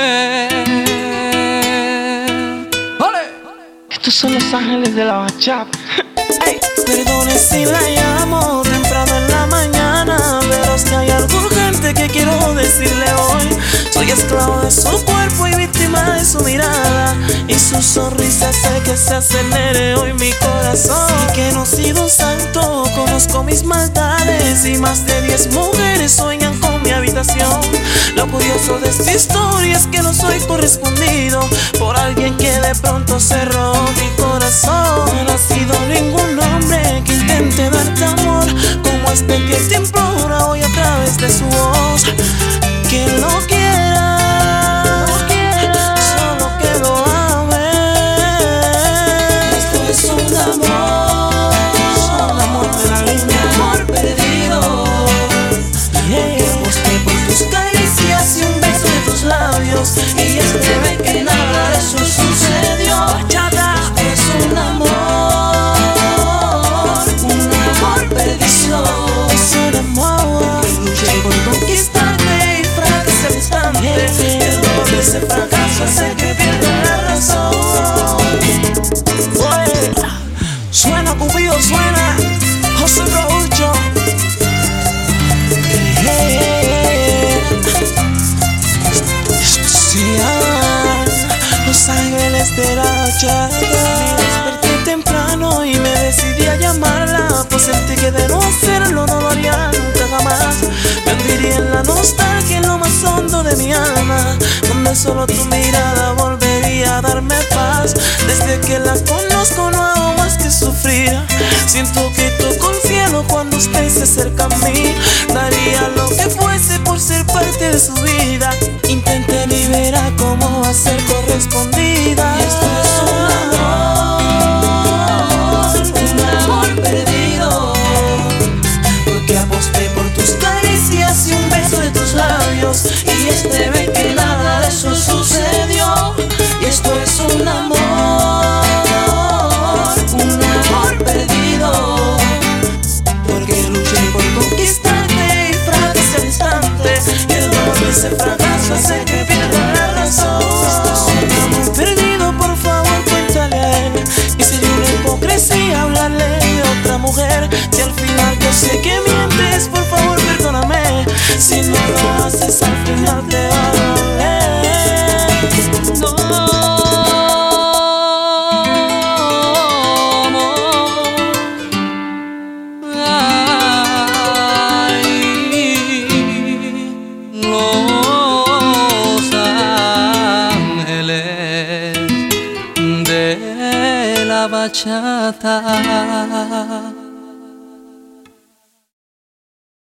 Estos son los ángeles de la bachata. Hey. Perdone si la llamo temprano en la mañana, pero es que hay algo urgente que quiero decirle hoy. Soy esclavo de su cuerpo y víctima de su mirada, y su sonrisa hace que se acelere hoy mi corazón. Y que no he sido un santo, conozco mis maldades, y más de 10 mujeres sueñan con mi habitación. Lo curioso de esta historia es que no soy correspondido por alguien que de pronto cerró mi corazón. No ha sido ningún hombre que intente darte amor como este que te implora hoy a través de su voz. Que lo quiera, solo que lo ame. Esto es un amor de la línea, amor perdido. Que aposté por tus caricias y un beso de tus labios, y este ve que nada de eso sucedió. Bachata. Esto es un amor perdido. Es un amor que luché por conquistarte y fracasé al instante. El dolor de ese fracaso hace que pierda la razón. Oye, suena Cupido, suena José Robucho. Se llaman los ángeles de la bachata. Me desperté temprano y me decidí a llamarla, pues sentí que de no hacerlo no lo haría nunca jamás. Me hundiría en la nostalgia, en lo más hondo de mi alma, donde solo tu mirada volvería a darme paz. Desde que la conozco no hago más que sufrir. Siento que toco el cielo cuando usted se acerca a mí. Daría lo que fuese por ser parte de su vida. Intenté ni verá cómo va a ser correspondida. Y esto es un amor perdido, porque aposté por tus caricias y un beso de tus labios, y este ve que nada de eso sucedió. Y esto es un amor perdido, porque luché por conquistarte y fracasé al instante. Y el dolor de ese fracaso hace que pierda la razón. Esto es un amor perdido, por favor cuéntale a él. Y sería una hipocresía hablarle de otra mujer. Si al final yo sé que mientes, por favor perdóname. Si no lo haces al final te va a doler. No. De la bachata.